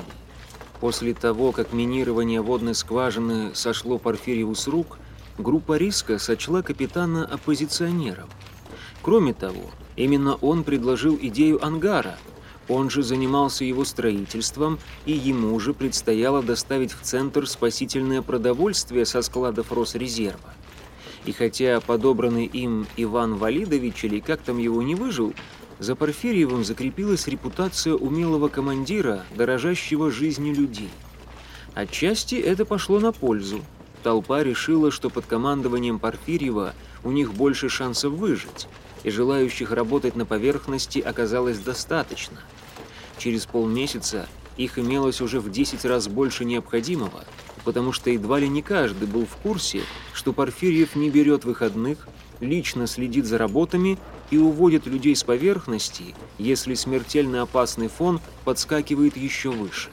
После того, как минирование водной скважины сошло Порфирьеву с рук, группа риска сочла капитана оппозиционером. Кроме того, именно он предложил идею ангара, он же занимался его строительством, и ему же предстояло доставить в центр спасительное продовольствие со складов Росрезерва. И хотя подобранный им Иван Валидович, или как там его, не выжил, за Порфирьевым закрепилась репутация умелого командира, дорожащего жизнью людей. Отчасти это пошло на пользу. Толпа решила, что под командованием Порфирьева у них больше шансов выжить, и желающих работать на поверхности оказалось достаточно. Через полмесяца их имелось уже в десять раз больше необходимого, потому что едва ли не каждый был в курсе, что Порфирьев не берет выходных, лично следит за работами и уводит людей с поверхности, если смертельно опасный фон подскакивает еще выше.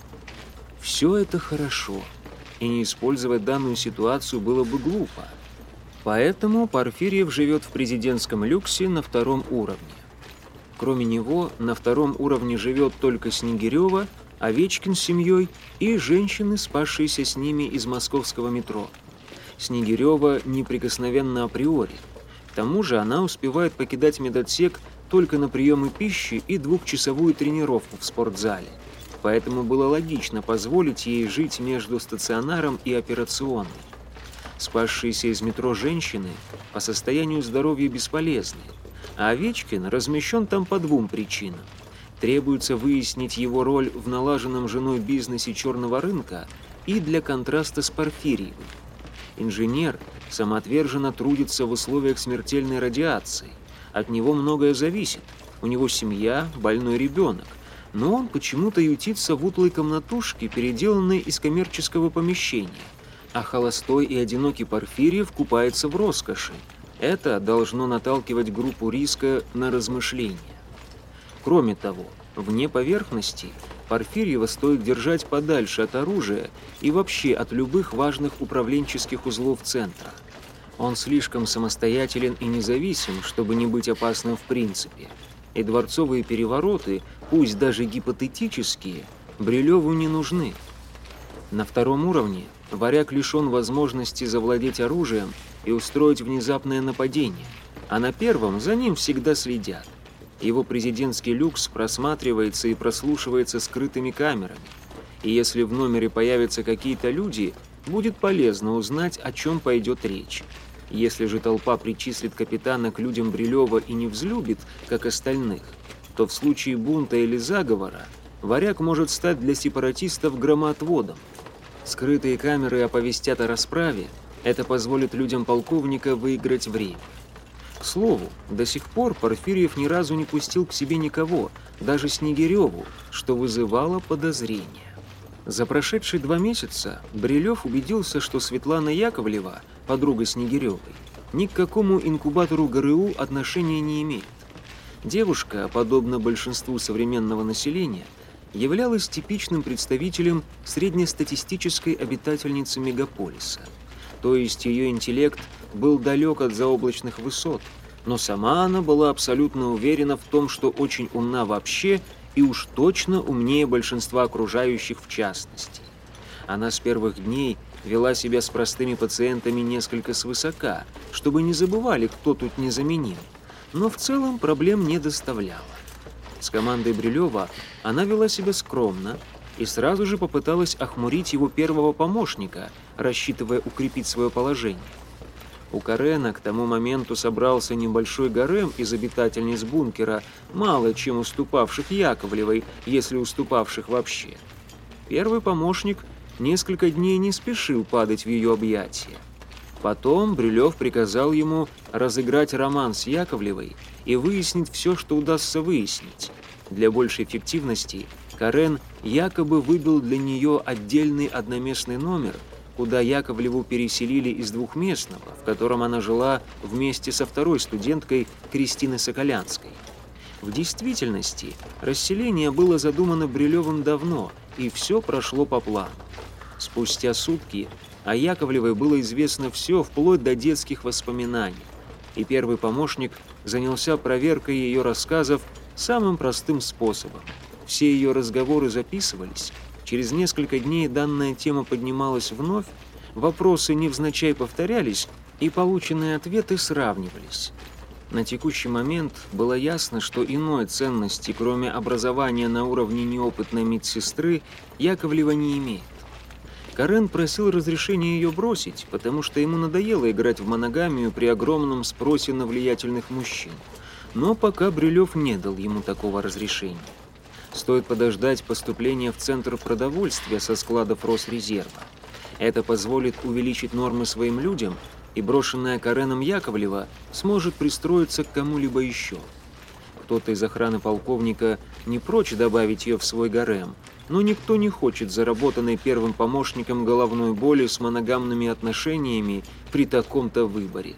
Все это хорошо, и не использовать данную ситуацию было бы глупо. Поэтому Порфирьев живет в президентском люксе на втором уровне. Кроме него, на втором уровне живет только Снегирева, Овечкин с семьей и женщины, спасшиеся с ними из московского метро. Снегирева неприкосновенна априори. К тому же она успевает покидать медотсек только на приемы пищи и двухчасовую тренировку в спортзале. поэтому было логично позволить ей жить между стационаром и операционной. Спасшиеся из метро женщины по состоянию здоровья бесполезны, а Овечкин размещен там по двум причинам. Требуется выяснить его роль в налаженном женой бизнесе черного рынка и для контраста с Порфирьевым. Инженер самоотверженно трудится в условиях смертельной радиации. От него многое зависит. У него семья, больной ребенок. Но он почему-то ютится в утлой комнатушке, переделанной из коммерческого помещения. А холостой и одинокий Порфирьев купается в роскоши. Это должно наталкивать группу риска на размышления. Кроме того, вне поверхности Порфирьева стоит держать подальше от оружия и вообще от любых важных управленческих узлов центра. Он слишком самостоятелен и независим, чтобы не быть опасным в принципе. И дворцовые перевороты, пусть даже гипотетические, Брилеву не нужны. На втором уровне Варяг лишен возможности завладеть оружием и устроить внезапное нападение, а на первом за ним всегда следят. Его президентский люкс просматривается и прослушивается скрытыми камерами. И если в номере появятся какие-то люди, будет полезно узнать, о чем пойдет речь. Если же толпа причислит капитана к людям Брилева и не взлюбит, как остальных, то в случае бунта или заговора Варяг может стать для сепаратистов громоотводом. Скрытые камеры оповестят о расправе, это позволит людям полковника выиграть время. К слову, до сих пор Порфирьев ни разу не пустил к себе никого, даже Снегиреву, что вызывало подозрения. За прошедшие два месяца Брилев убедился, что Светлана Яковлева, подруга Снегиревой, ни к какому инкубатору ГРУ отношения не имеет. Девушка, подобно большинству современного населения, являлась типичным представителем среднестатистической обитательницы мегаполиса. То есть ее интеллект был далек от заоблачных высот, но сама она была абсолютно уверена в том, что очень умна вообще и уж точно умнее большинства окружающих в частности. Она с первых дней вела себя с простыми пациентами несколько свысока, чтобы не забывали, кто тут незаменим, но в целом проблем не доставляла. С командой Брилева она вела себя скромно и сразу же попыталась охмурить его первого помощника, рассчитывая укрепить свое положение. У Карена к тому моменту собрался небольшой гарем из обитательниц бункера, мало чем уступавших Яковлевой, если уступавших вообще. Первый помощник несколько дней не спешил падать в ее объятия. Потом Брилев приказал ему разыграть роман с Яковлевой и выяснить все, что удастся выяснить. Для большей эффективности Карен якобы выбил для нее отдельный одноместный номер, куда Яковлеву переселили из двухместного, в котором она жила вместе со второй студенткой Кристиной Соколянской. В действительности расселение было задумано Брилевым давно, и все прошло по плану. Спустя сутки о Яковлевой было известно все, вплоть до детских воспоминаний, и первый помощник занялся проверкой ее рассказов самым простым способом. Все ее разговоры записывались, через несколько дней данная тема поднималась вновь, вопросы невзначай повторялись, и полученные ответы сравнивались. На текущий момент было ясно, что иной ценности, кроме образования на уровне неопытной медсестры, Яковлева не имеет. Карен просил разрешения ее бросить, потому что ему надоело играть в моногамию при огромном спросе на влиятельных мужчин. Но пока Брилев не дал ему такого разрешения. Стоит подождать поступления в Центр продовольствия со складов Росрезерва. Это позволит увеличить нормы своим людям, и брошенная Кареном Яковлева сможет пристроиться к кому-либо еще. Кто-то из охраны полковника не прочь добавить ее в свой гарем, но никто не хочет заработанной первым помощником головной боли с моногамными отношениями при таком-то выборе.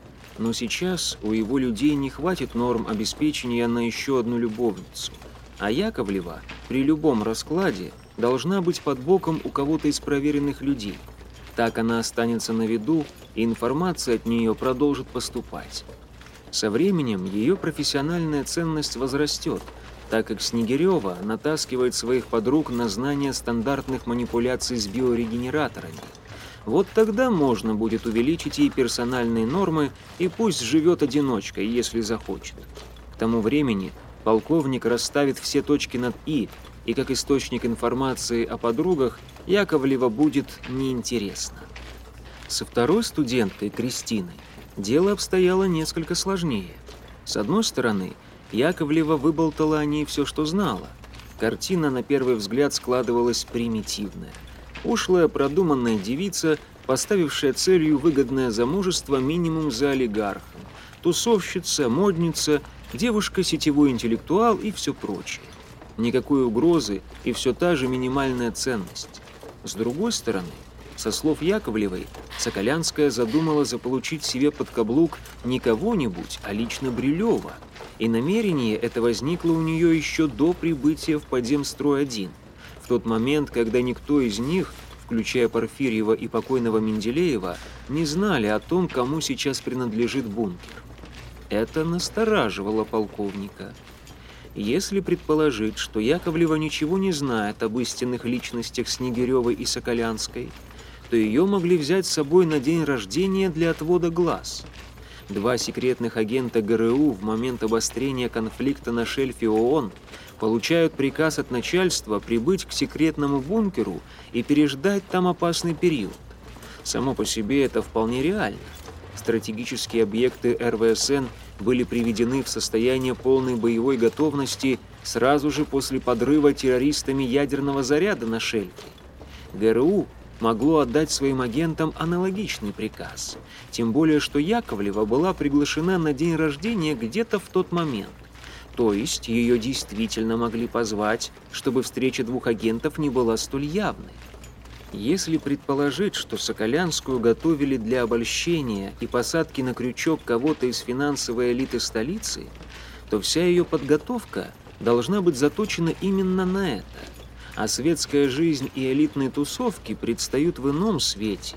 Но сейчас у его людей не хватит норм обеспечения на еще одну любовницу. А Яковлева при любом раскладе должна быть под боком у кого-то из проверенных людей. Так она останется на виду, и информация от нее продолжит поступать. Со временем ее профессиональная ценность возрастет, так как Снегирева натаскивает своих подруг на знание стандартных манипуляций с биорегенераторами. Вот тогда можно будет увеличить ей персональные нормы, и пусть живет одиночкой, если захочет. К тому времени полковник расставит все точки над «и», и как источник информации о подругах Яковлева будет неинтересно. Со второй студенткой, Кристиной, дело обстояло несколько сложнее. С одной стороны, Яковлева выболтала о ней все, что знала. Картина на первый взгляд складывалась примитивная. Ушлая, продуманная девица, поставившая целью выгодное замужество минимум за олигархом. Тусовщица, модница, девушка сетевой интеллектуал и все прочее. Никакой угрозы и все та же минимальная ценность. С другой стороны, со слов Яковлевой, Соколянская задумала заполучить себе под каблук не кого-нибудь, а лично Брилева. И намерение это возникло у нее еще до прибытия в Подземстрой один, в тот момент, когда никто из них, включая Порфирьева и покойного Менделеева, не знали о том, кому сейчас принадлежит бункер. Это настораживало полковника. Если предположить, что Яковлева ничего не знает об истинных личностях Снегиревой и Соколянской, то ее могли взять с собой на день рождения для отвода глаз. Два секретных агента ГРУ в момент обострения конфликта на шельфе ООН получают приказ от начальства прибыть к секретному бункеру и переждать там опасный период. Само по себе это вполне реально. Стратегические объекты эр вэ эс эн были приведены в состояние полной боевой готовности сразу же после подрыва террористами ядерного заряда на шельфе. ГРУ могло отдать своим агентам аналогичный приказ, тем более что Яковлева была приглашена на день рождения где-то в тот момент. То есть ее действительно могли позвать, чтобы встреча двух агентов не была столь явной. Если предположить, что Соколянскую готовили для обольщения и посадки на крючок кого-то из финансовой элиты столицы, то вся ее подготовка должна быть заточена именно на это. А светская жизнь и элитные тусовки предстают в ином свете.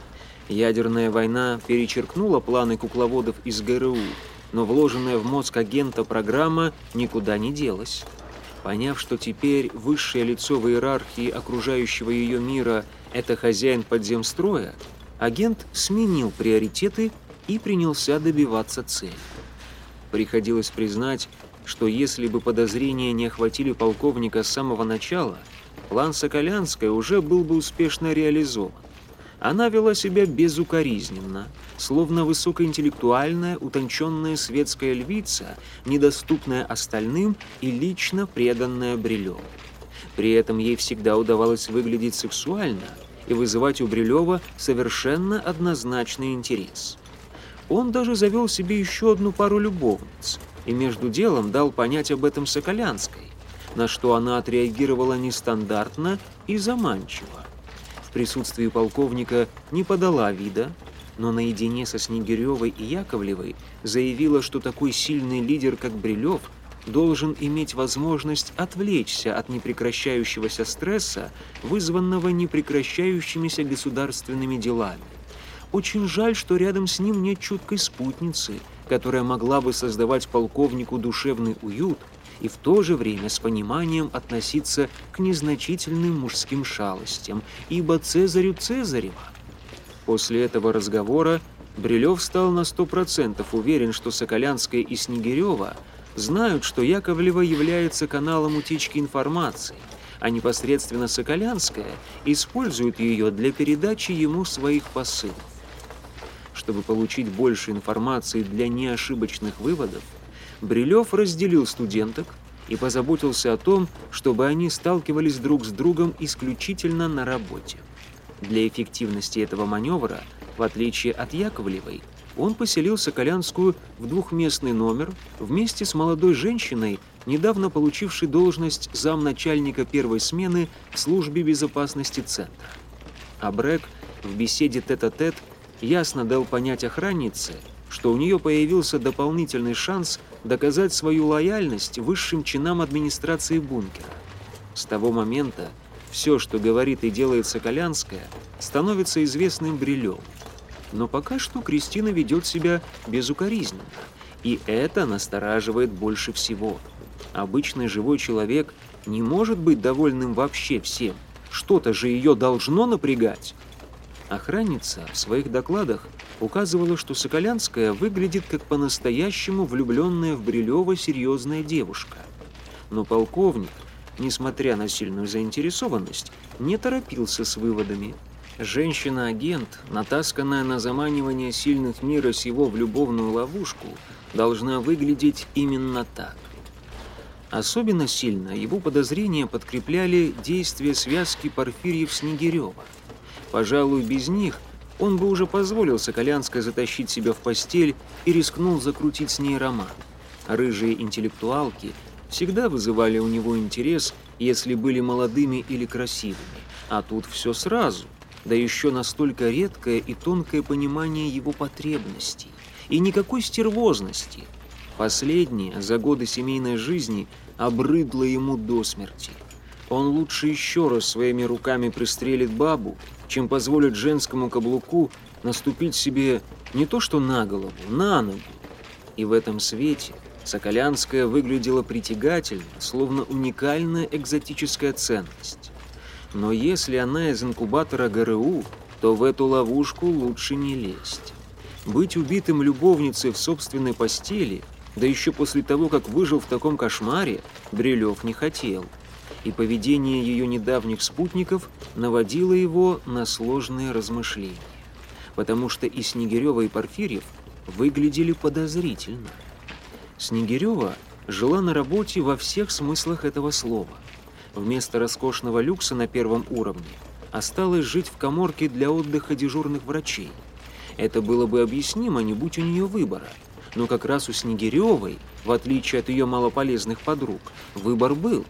Ядерная война перечеркнула планы кукловодов из ГРУ, но вложенная в мозг агента программа никуда не делась. Поняв, что теперь высшее лицо в иерархии окружающего ее мира – это хозяин подземстроя, агент сменил приоритеты и принялся добиваться цели. Приходилось признать, что если бы подозрения не охватили полковника с самого начала, план Соколянской уже был бы успешно реализован. Она вела себя безукоризненно, словно высокоинтеллектуальная, утонченная светская львица, недоступная остальным и лично преданная Брилеву. При этом ей всегда удавалось выглядеть сексуально и вызывать у Брилева совершенно однозначный интерес. Он даже завел себе еще одну пару любовниц и между делом дал понять об этом Соколянской, на что она отреагировала нестандартно и заманчиво. В присутствии полковника не подала вида, но наедине со Снегиревой и Яковлевой заявила, что такой сильный лидер, как Брилев, должен иметь возможность отвлечься от непрекращающегося стресса, вызванного непрекращающимися государственными делами. Очень жаль, что рядом с ним нет чуткой спутницы, которая могла бы создавать полковнику душевный уют и в то же время с пониманием относиться к незначительным мужским шалостям, ибо Цезарю Цезарева. После этого разговора Брилев стал на сто процентов уверен, что Соколянская и Снегирева знают, что Яковлева является каналом утечки информации, а непосредственно Соколянская использует ее для передачи ему своих посылов. Чтобы получить больше информации для неошибочных выводов, Брилев разделил студенток и позаботился о том, чтобы они сталкивались друг с другом исключительно на работе. Для эффективности этого маневра, в отличие от Яковлевой, он поселил Соколянскую в двухместный номер вместе с молодой женщиной, недавно получившей должность замначальника первой смены в службе безопасности центра. Абрек в беседе тет-а-тет ясно дал понять охраннице, что у нее появился дополнительный шанс доказать свою лояльность высшим чинам администрации бункера. С того момента все, что говорит и делает Соколянская, становится известным Брилеву. Но пока что Кристина ведет себя безукоризненно, и это настораживает больше всего. Обычный живой человек не может быть довольным вообще всем. Что-то же ее должно напрягать. Охранница в своих докладах указывала, что Соколянская выглядит как по-настоящему влюбленная в Брилева серьезная девушка. Но полковник, несмотря на сильную заинтересованность, не торопился с выводами. Женщина-агент, натасканная на заманивание сильных мира сего в любовную ловушку, должна выглядеть именно так. Особенно сильно его подозрения подкрепляли действия связки Порфирьев-Снегирева. Пожалуй, без них он бы уже позволил Соколянской затащить себя в постель и рискнул закрутить с ней роман. Рыжие интеллектуалки всегда вызывали у него интерес, если были молодыми или красивыми. А тут все сразу, да еще настолько редкое и тонкое понимание его потребностей. И никакой стервозности. Последнее за годы семейной жизни обрыдло ему до смерти. Он лучше еще раз своими руками пристрелит бабу, чем позволит женскому каблуку наступить себе не то что на голову, на ногу. И в этом свете Соколянская выглядела притягательно, словно уникальная экзотическая ценность. Но если она из инкубатора ГРУ, то в эту ловушку лучше не лезть. Быть убитым любовницей в собственной постели, да еще после того, как выжил в таком кошмаре, Брилев не хотел. И поведение ее недавних спутников наводило его на сложные размышления. Потому что и Снегирева, и Порфирьев выглядели подозрительно. Снегирева жила на работе во всех смыслах этого слова. Вместо роскошного люкса на первом уровне осталось жить в каморке для отдыха дежурных врачей. Это было бы объяснимо, не будь у нее выбора. Но как раз у Снегиревой, в отличие от ее малополезных подруг, выбор был.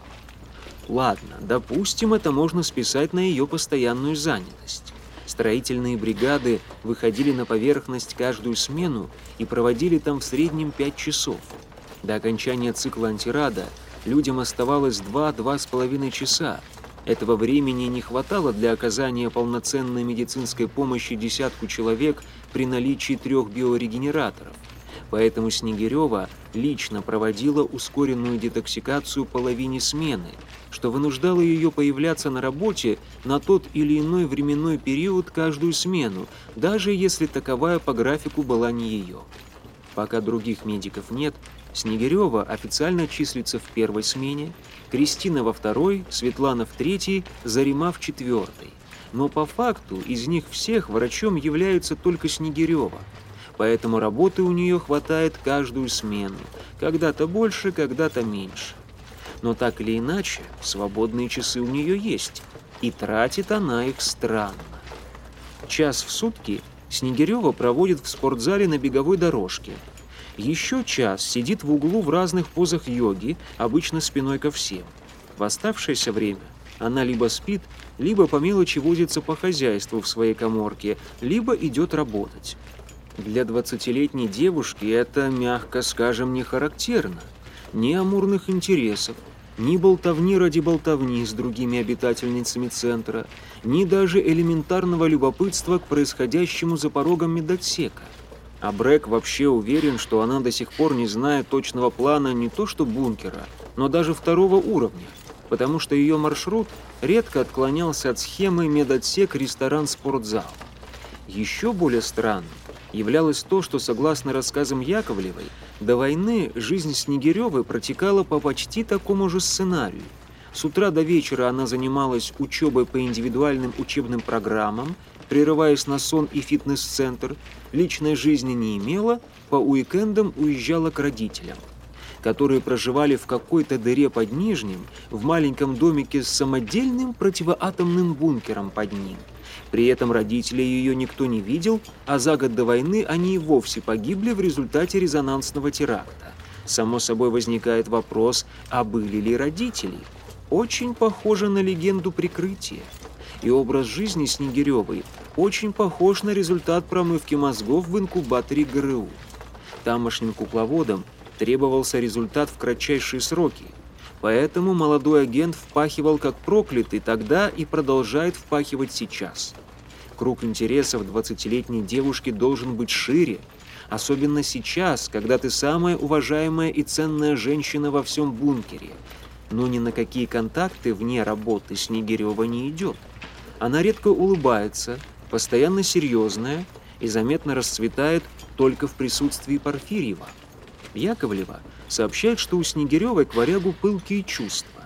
Ладно, допустим, это можно списать на ее постоянную занятость. Строительные бригады выходили на поверхность каждую смену и проводили там в среднем пять часов. До окончания цикла антирада людям оставалось два-два с половиной часа. Этого времени не хватало для оказания полноценной медицинской помощи десятку человек при наличии трех биорегенераторов. Поэтому Снегирева лично проводила ускоренную детоксикацию половине смены, что вынуждало ее появляться на работе на тот или иной временной период каждую смену, даже если таковая по графику была не ее. Пока других медиков нет, Снегирева официально числится в первой смене, Кристина во второй, Светлана в третьей, Зарима в четвертой. Но по факту из них всех врачом является только Снегирева. Поэтому работы у нее хватает каждую смену, когда-то больше, когда-то меньше. Но так или иначе, свободные часы у нее есть, и тратит она их странно. Час в сутки Снегирева проводит в спортзале на беговой дорожке. Еще час сидит в углу в разных позах йоги, обычно спиной ко всем. В оставшееся время она либо спит, либо по мелочи возится по хозяйству в своей каморке, либо идет работать. Для двадцатилетней девушки это, мягко скажем, не характерно. Ни амурных интересов, ни болтовни ради болтовни с другими обитательницами центра, ни даже элементарного любопытства к происходящему за порогом медотсека. А Брэк вообще уверен, что она до сих пор не знает точного плана не то что бункера, но даже второго уровня, потому что ее маршрут редко отклонялся от схемы медотсек-ресторан-спортзал. Еще более странным являлось то, что, согласно рассказам Яковлевой, до войны жизнь Снегиревой протекала по почти такому же сценарию. С утра до вечера она занималась учебой по индивидуальным учебным программам, прерываясь на сон и фитнес-центр, личной жизни не имела, по уикендам уезжала к родителям, которые проживали в какой-то дыре под Нижним, в маленьком домике с самодельным противоатомным бункером под ним. При этом родителей ее никто не видел, а за год до войны они и вовсе погибли в результате резонансного теракта. Само собой возникает вопрос, а были ли родители? Очень похоже на легенду прикрытия. И образ жизни Снегиревой очень похож на результат промывки мозгов в инкубаторе ГРУ. Тамошним кукловодам требовался результат в кратчайшие сроки. Поэтому молодой агент впахивал как проклятый тогда и продолжает впахивать сейчас. Круг интересов двадцатилетней девушки должен быть шире, особенно сейчас, когда ты самая уважаемая и ценная женщина во всем бункере. Но ни на какие контакты вне работы Снегирева не идет. Она редко улыбается, постоянно серьезная и заметно расцветает только в присутствии Порфирьева. Яковлева сообщает, что у Снегиревой к варягу пылкие чувства.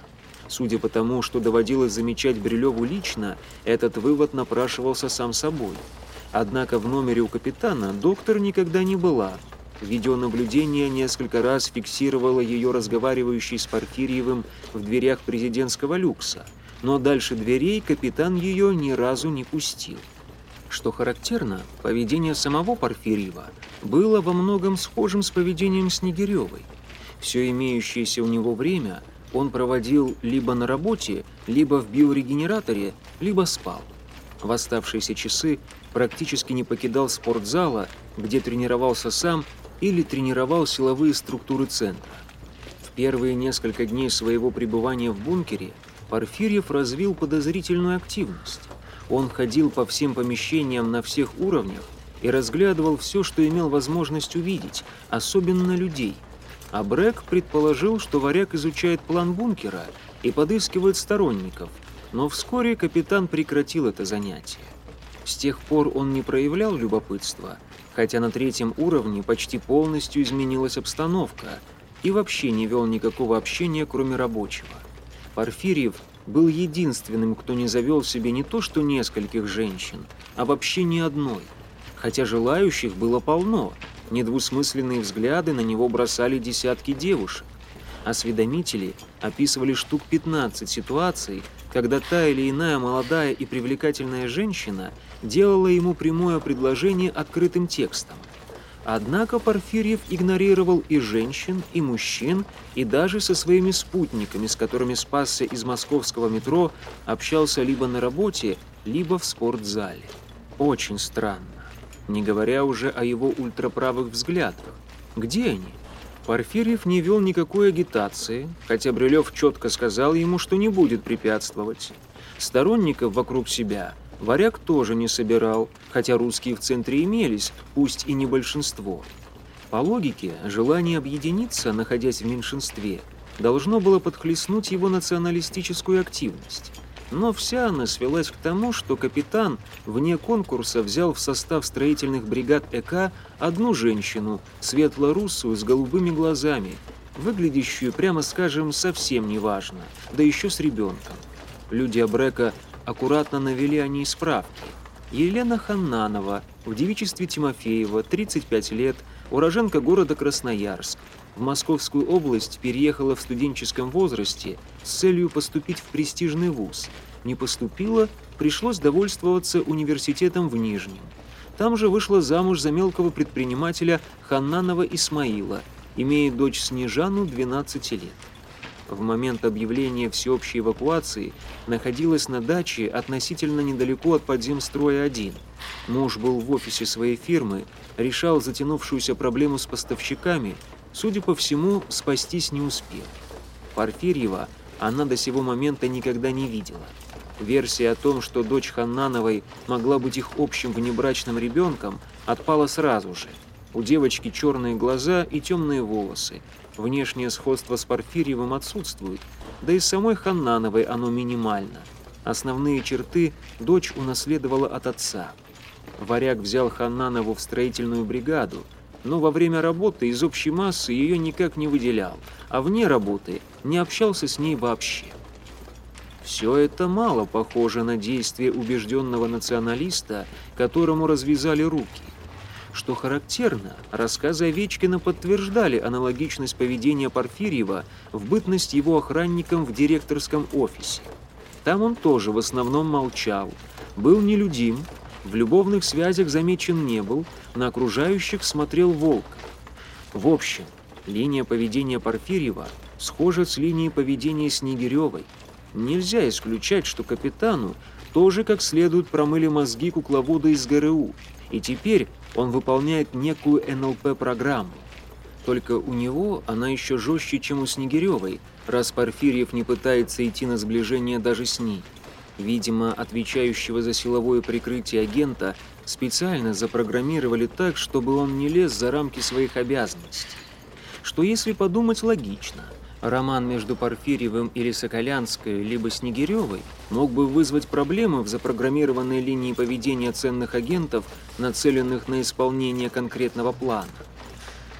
Судя по тому, что доводилось замечать Брилеву лично, этот вывод напрашивался сам собой. Однако в номере у капитана доктор никогда не была. Видеонаблюдение несколько раз фиксировало ее разговаривающей с Порфирьевым в дверях президентского люкса, но дальше дверей капитан ее ни разу не пустил. Что характерно, поведение самого Порфирьева было во многом схожим с поведением Снегиревой. Все имеющееся у него время он проводил либо на работе, либо в биорегенераторе, либо спал. В оставшиеся часы практически не покидал спортзала, где тренировался сам или тренировал силовые структуры центра. В первые несколько дней своего пребывания в бункере Порфирьев развил подозрительную активность. Он ходил по всем помещениям на всех уровнях и разглядывал все, что имел возможность увидеть, особенно людей. А Брэк предположил, что варяг изучает план бункера и подыскивает сторонников, но вскоре капитан прекратил это занятие. С тех пор он не проявлял любопытства, хотя на третьем уровне почти полностью изменилась обстановка и вообще не вел никакого общения, кроме рабочего. Порфирьев был единственным, кто не завел себе не то что нескольких женщин, а вообще ни одной, хотя желающих было полно. Недвусмысленные взгляды на него бросали десятки девушек. Осведомители описывали штук пятнадцать ситуаций, когда та или иная молодая и привлекательная женщина делала ему прямое предложение открытым текстом. Однако Порфирьев игнорировал и женщин, и мужчин, и даже со своими спутниками, с которыми спасся из московского метро, общался либо на работе, либо в спортзале. Очень странно. Не говоря уже о его ультраправых взглядах. Где они? Порфирьев не вел никакой агитации, хотя Брилев четко сказал ему, что не будет препятствовать. Сторонников вокруг себя варяг тоже не собирал, хотя русские в центре имелись, пусть и не большинство. По логике, желание объединиться, находясь в меньшинстве, должно было подхлестнуть его националистическую активность. Но вся она свелась к тому, что капитан вне конкурса взял в состав строительных бригад ЭК одну женщину, светло-русую, с голубыми глазами, выглядящую, прямо скажем, совсем неважно, да еще с ребенком. Люди Абрека аккуратно навели о ней справки. Елена Ханнанова, в девичестве Тимофеева, тридцать пять лет, уроженка города Красноярск. В Московскую область переехала в студенческом возрасте с целью поступить в престижный вуз. Не поступила, пришлось довольствоваться университетом в Нижнем. Там же вышла замуж за мелкого предпринимателя Ханнанова Исмаила, имеет дочь Снежану двенадцати лет. В момент объявления всеобщей эвакуации находилась на даче относительно недалеко от подземстроя один. Муж был в офисе своей фирмы, решал затянувшуюся проблему с поставщиками. Судя по всему, спастись не успел. Порфирьева она до сего момента никогда не видела. Версия о том, что дочь Ханнановой могла быть их общим внебрачным ребенком, отпала сразу же. У девочки черные глаза и темные волосы. Внешнее сходство с Порфирьевым отсутствует, да и с самой Ханнановой оно минимально. Основные черты дочь унаследовала от отца. Варяг взял Ханнанову в строительную бригаду, но во время работы из общей массы ее никак не выделял, а вне работы не общался с ней вообще. Все это мало похоже на действие убежденного националиста, которому развязали руки. Что характерно, рассказы Овечкина подтверждали аналогичность поведения Порфирьева в бытность его охранником в директорском офисе. Там он тоже в основном молчал, был нелюдим, в любовных связях замечен не был, на окружающих смотрел волком. В общем, линия поведения Порфирьева схожа с линией поведения Снегиревой. Нельзя исключать, что капитану тоже как следует промыли мозги кукловода из ГРУ, и теперь он выполняет некую эн эл пэ-программу. Только у него она еще жестче, чем у Снегиревой, раз Порфирьев не пытается идти на сближение даже с ней. Видимо, отвечающего за силовое прикрытие агента специально запрограммировали так, чтобы он не лез за рамки своих обязанностей. Что, если подумать логично, роман между Порфирьевым или Соколянской, либо Снегиревой мог бы вызвать проблемы в запрограммированной линии поведения ценных агентов, нацеленных на исполнение конкретного плана.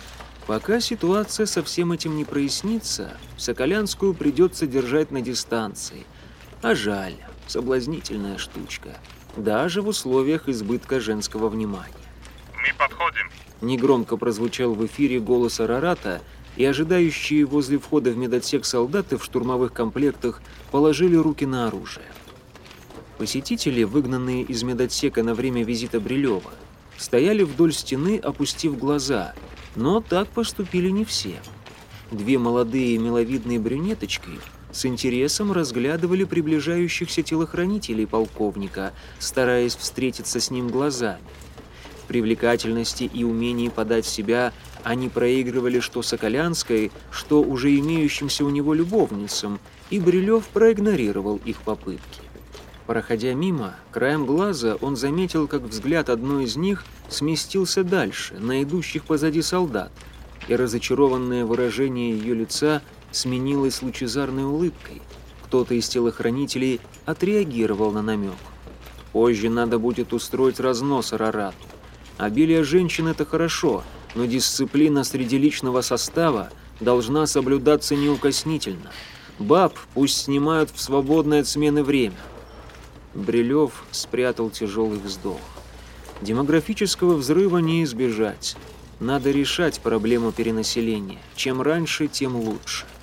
Пока ситуация со всем этим не прояснится, Соколянскую придется держать на дистанции. А жаль, соблазнительная штучка, даже в условиях избытка женского внимания. Мы подходим. Негромко прозвучал в эфире голос Арарата, и ожидающие возле входа в медотсек солдаты в штурмовых комплектах положили руки на оружие. Посетители, выгнанные из медотсека на время визита Брилева, стояли вдоль стены, опустив глаза, но так поступили не все. Две молодые миловидные брюнеточки с интересом разглядывали приближающихся телохранителей полковника, стараясь встретиться с ним глазами. В привлекательности и умении подать себя они проигрывали что Соколянской, что уже имеющимся у него любовницам, и Брилев проигнорировал их попытки. Проходя мимо, краем глаза он заметил, как взгляд одной из них сместился дальше, на идущих позади солдат, и разочарованное выражение ее лица сменилось лучезарной улыбкой. Кто-то из телохранителей отреагировал на намек. Позже надо будет устроить разнос Арарату. Обилие женщин – это хорошо, но дисциплина среди личного состава должна соблюдаться неукоснительно. Баб пусть снимают в свободное от смены время. Брилев спрятал тяжелый вздох. Демографического взрыва не избежать. Надо решать проблему перенаселения. Чем раньше, тем лучше.